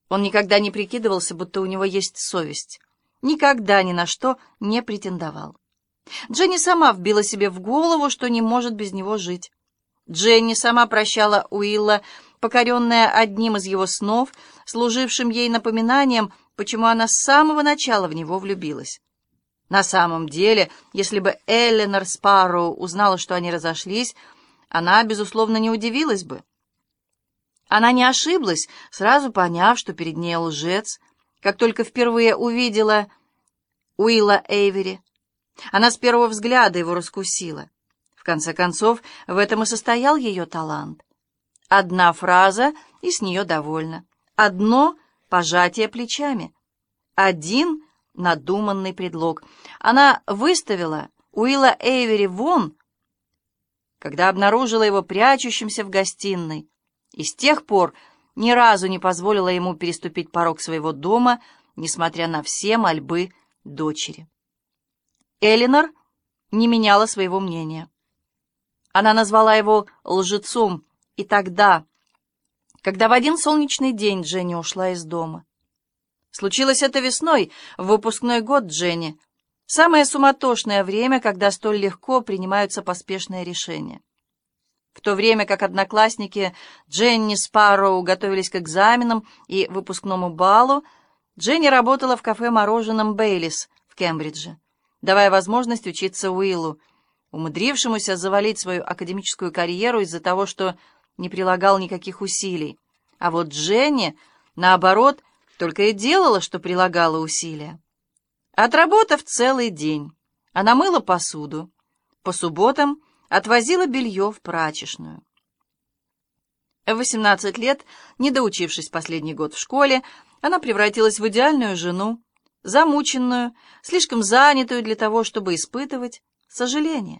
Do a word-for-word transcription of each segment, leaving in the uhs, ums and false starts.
Он никогда не прикидывался, будто у него есть совесть. Никогда ни на что не претендовал. Дженни сама вбила себе в голову, что не может без него жить. Дженни сама прощала Уилла, покоренная одним из его снов, служившим ей напоминанием, почему она с самого начала в него влюбилась. На самом деле, если бы Эленор Спарроу узнала, что они разошлись, она, безусловно, не удивилась бы. Она не ошиблась, сразу поняв, что перед ней лжец, как только впервые увидела Уилла Эйвери. Она с первого взгляда его раскусила. В конце концов, в этом и состоял ее талант. Одна фраза, и с нее довольна. Одно пожатие плечами. Один надуманный предлог. Она выставила Уилла Эйвери вон, когда обнаружила его прячущимся в гостиной, и с тех пор ни разу не позволила ему переступить порог своего дома, несмотря на все мольбы дочери. Эленор не меняла своего мнения. Она назвала его лжецом и тогда, когда в один солнечный день Дженни ушла из дома. Случилось это весной, в выпускной год Дженни, самое суматошное время, когда столь легко принимаются поспешные решения. В то время как одноклассники Дженни Спарроу готовились к экзаменам и выпускному балу, Дженни работала в кафе-мороженом «Бейлис» в Кембридже, давая возможность учиться Уиллу, умудрившемуся завалить свою академическую карьеру из-за того, что не прилагал никаких усилий. А вот Дженни, наоборот, только и делала, что прилагала усилия. Отработав целый день, она мыла посуду, по субботам отвозила белье в прачечную. В восемнадцать лет, не доучившись последний год в школе, она превратилась в идеальную жену, замученную, слишком занятую для того, чтобы испытывать сожаление.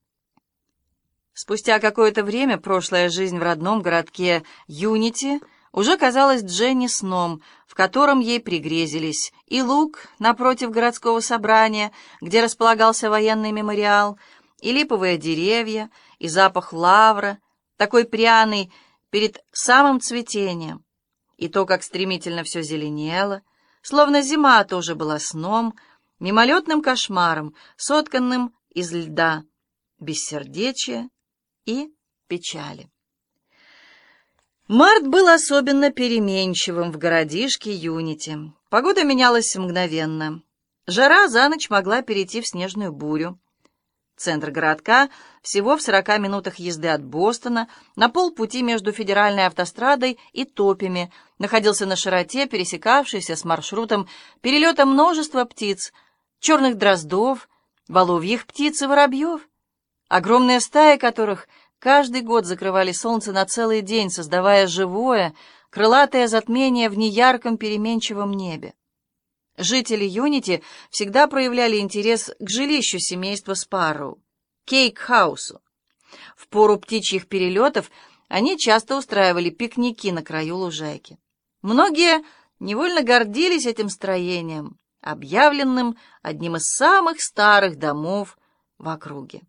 Спустя какое-то время прошлая жизнь в родном городке Юнити уже казалась Дженни сном, в котором ей пригрезились и луг напротив городского собрания, где располагался военный мемориал, и липовые деревья, и запах лавра, такой пряный перед самым цветением, и то, как стремительно все зеленело, словно зима тоже была сном, мимолетным кошмаром, сотканным из льда, бессердечия и печали. Март был особенно переменчивым в городишке Юнити. Погода менялась мгновенно. Жара за ночь могла перейти в снежную бурю. Центр городка, всего в сорока минутах езды от Бостона, на полпути между федеральной автострадой и топями, находился на широте, пересекавшейся с маршрутом перелета множества птиц, черных дроздов, воловьих птиц и воробьев, огромные стаи которых каждый год закрывали солнце на целый день, создавая живое, крылатое затмение в неярком переменчивом небе. Жители Юнити всегда проявляли интерес к жилищу семейства Спарроу, Кейк-хаусу. В пору птичьих перелетов они часто устраивали пикники на краю лужайки. Многие невольно гордились этим строением, объявленным одним из самых старых домов в округе.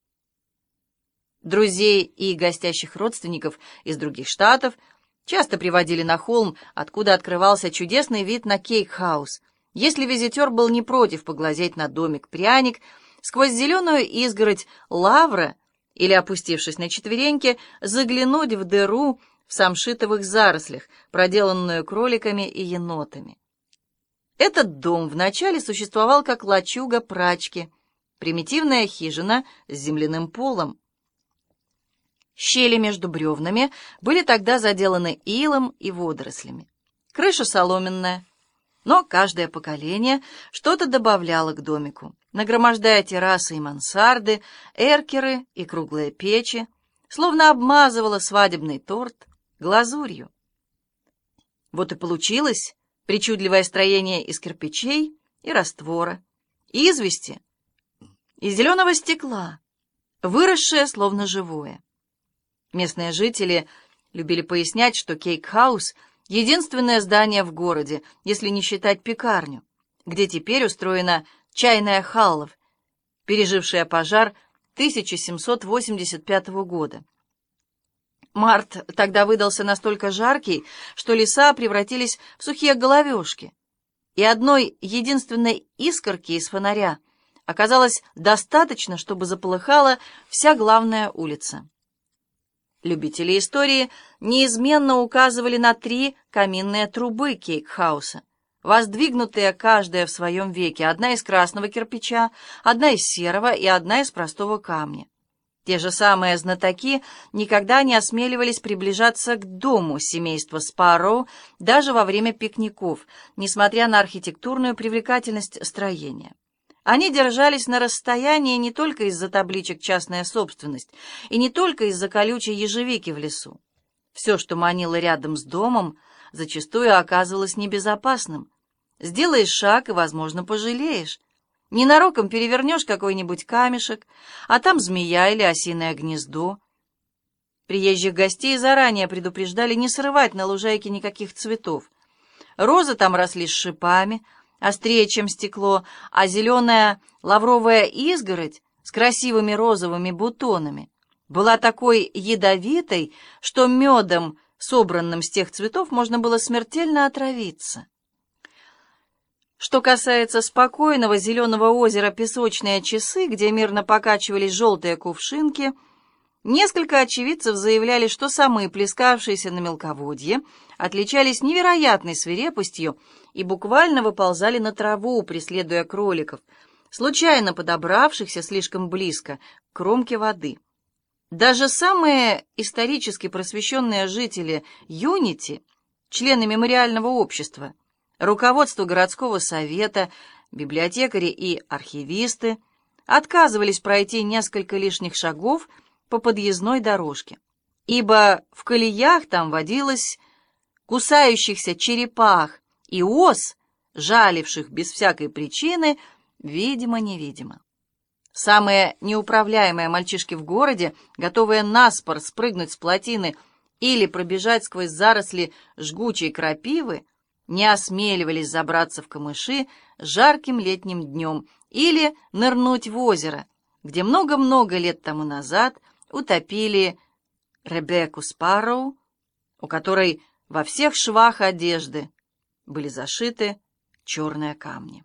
Друзей и гостящих родственников из других штатов часто приводили на холм, откуда открывался чудесный вид на Кейк-хаус, если визитер был не против поглазеть на домик-пряник сквозь зеленую изгородь лавра или, опустившись на четвереньки, заглянуть в дыру в самшитовых зарослях, проделанную кроликами и енотами. Этот дом вначале существовал как лачуга прачки, примитивная хижина с земляным полом. Щели между бревнами были тогда заделаны илом и водорослями. Крыша соломенная, но каждое поколение что-то добавляло к домику, нагромождая террасы и мансарды, эркеры и круглые печи, словно обмазывало свадебный торт глазурью. Вот и получилось причудливое строение из кирпичей и раствора, извести и зеленого стекла, выросшее словно живое. Местные жители любили пояснять, что Кейк-хаус — единственное здание в городе, если не считать пекарню, где теперь устроена чайная Халлов, пережившая пожар тысяча семьсот восемьдесят пятого года. Март тогда выдался настолько жаркий, что леса превратились в сухие головешки, и одной единственной искорки из фонаря оказалось достаточно, чтобы заполыхала вся главная улица. Любители истории неизменно указывали на три каминные трубы Кейкхауса, воздвигнутые каждая в своем веке, одна из красного кирпича, одна из серого и одна из простого камня. Те же самые знатоки никогда не осмеливались приближаться к дому семейства Спарроу даже во время пикников, несмотря на архитектурную привлекательность строения. Они держались на расстоянии не только из-за табличек «Частная собственность» и не только из-за колючей ежевики в лесу. Все, что манило рядом с домом, зачастую оказывалось небезопасным. Сделаешь шаг и, возможно, пожалеешь. Ненароком перевернешь какой-нибудь камешек, а там змея или осиное гнездо. Приезжих гостей заранее предупреждали не срывать на лужайке никаких цветов. Розы там росли с шипами, острее, чем стекло, а зеленая лавровая изгородь с красивыми розовыми бутонами была такой ядовитой, что медом, собранным с тех цветов, можно было смертельно отравиться. Что касается спокойного зеленого озера «Песочные часы», где мирно покачивались желтые кувшинки, несколько очевидцев заявляли, что самые плескавшиеся на мелководье отличались невероятной свирепостью и буквально выползали на траву, преследуя кроликов, случайно подобравшихся слишком близко к кромке воды. Даже самые исторически просвещенные жители Юнити, члены мемориального общества, руководство городского совета, библиотекари и архивисты отказывались пройти несколько лишних шагов по подъездной дорожке, ибо в колеях там водилось кусающихся черепах и ос, жаливших без всякой причины, видимо-невидимо. Самые неуправляемые мальчишки в городе, готовые наспор спрыгнуть с плотины или пробежать сквозь заросли жгучей крапивы, не осмеливались забраться в камыши жарким летним днем или нырнуть в озеро, где много-много лет тому назад утопили Ребекку Спарроу, у которой во всех швах одежды были зашиты черные камни.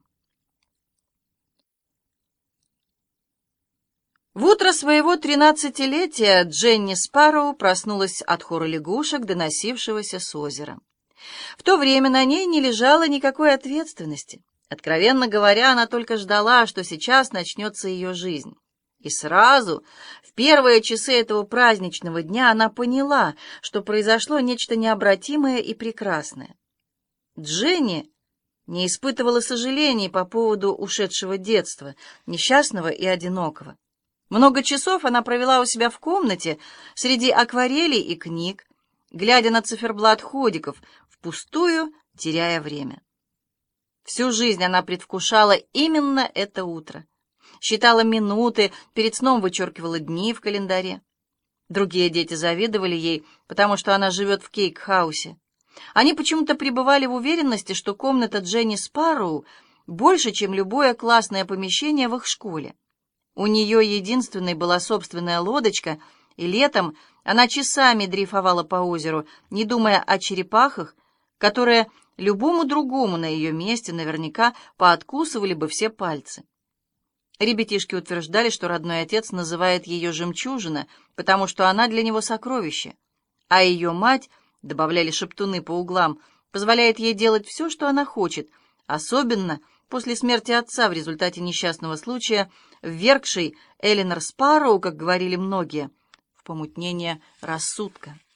В утро своего тринадцатилетия Дженни Спарроу проснулась от хора лягушек, доносившегося с озера. В то время на ней не лежало никакой ответственности. Откровенно говоря, она только ждала, что сейчас начнется ее жизнь. И сразу, в первые часы этого праздничного дня, она поняла, что произошло нечто необратимое и прекрасное. Дженни не испытывала сожалений по поводу ушедшего детства, несчастного и одинокого. Много часов она провела у себя в комнате среди акварелей и книг, глядя на циферблат ходиков, впустую теряя время. Всю жизнь она предвкушала именно это утро. Считала минуты, перед сном вычеркивала дни в календаре. Другие дети завидовали ей, потому что она живет в Кейкхаусе. Они почему-то пребывали в уверенности, что комната Дженни Спарроу больше, чем любое классное помещение в их школе. У нее единственной была собственная лодочка, и летом она часами дрейфовала по озеру, не думая о черепахах, которые любому другому на ее месте наверняка пооткусывали бы все пальцы. Ребятишки утверждали, что родной отец называет ее «жемчужина», потому что она для него сокровище, а ее мать, добавляли шептуны по углам, позволяет ей делать все, что она хочет, особенно после смерти отца в результате несчастного случая, ввергшей Эленор Спарроу, как говорили многие, в помутнение рассудка.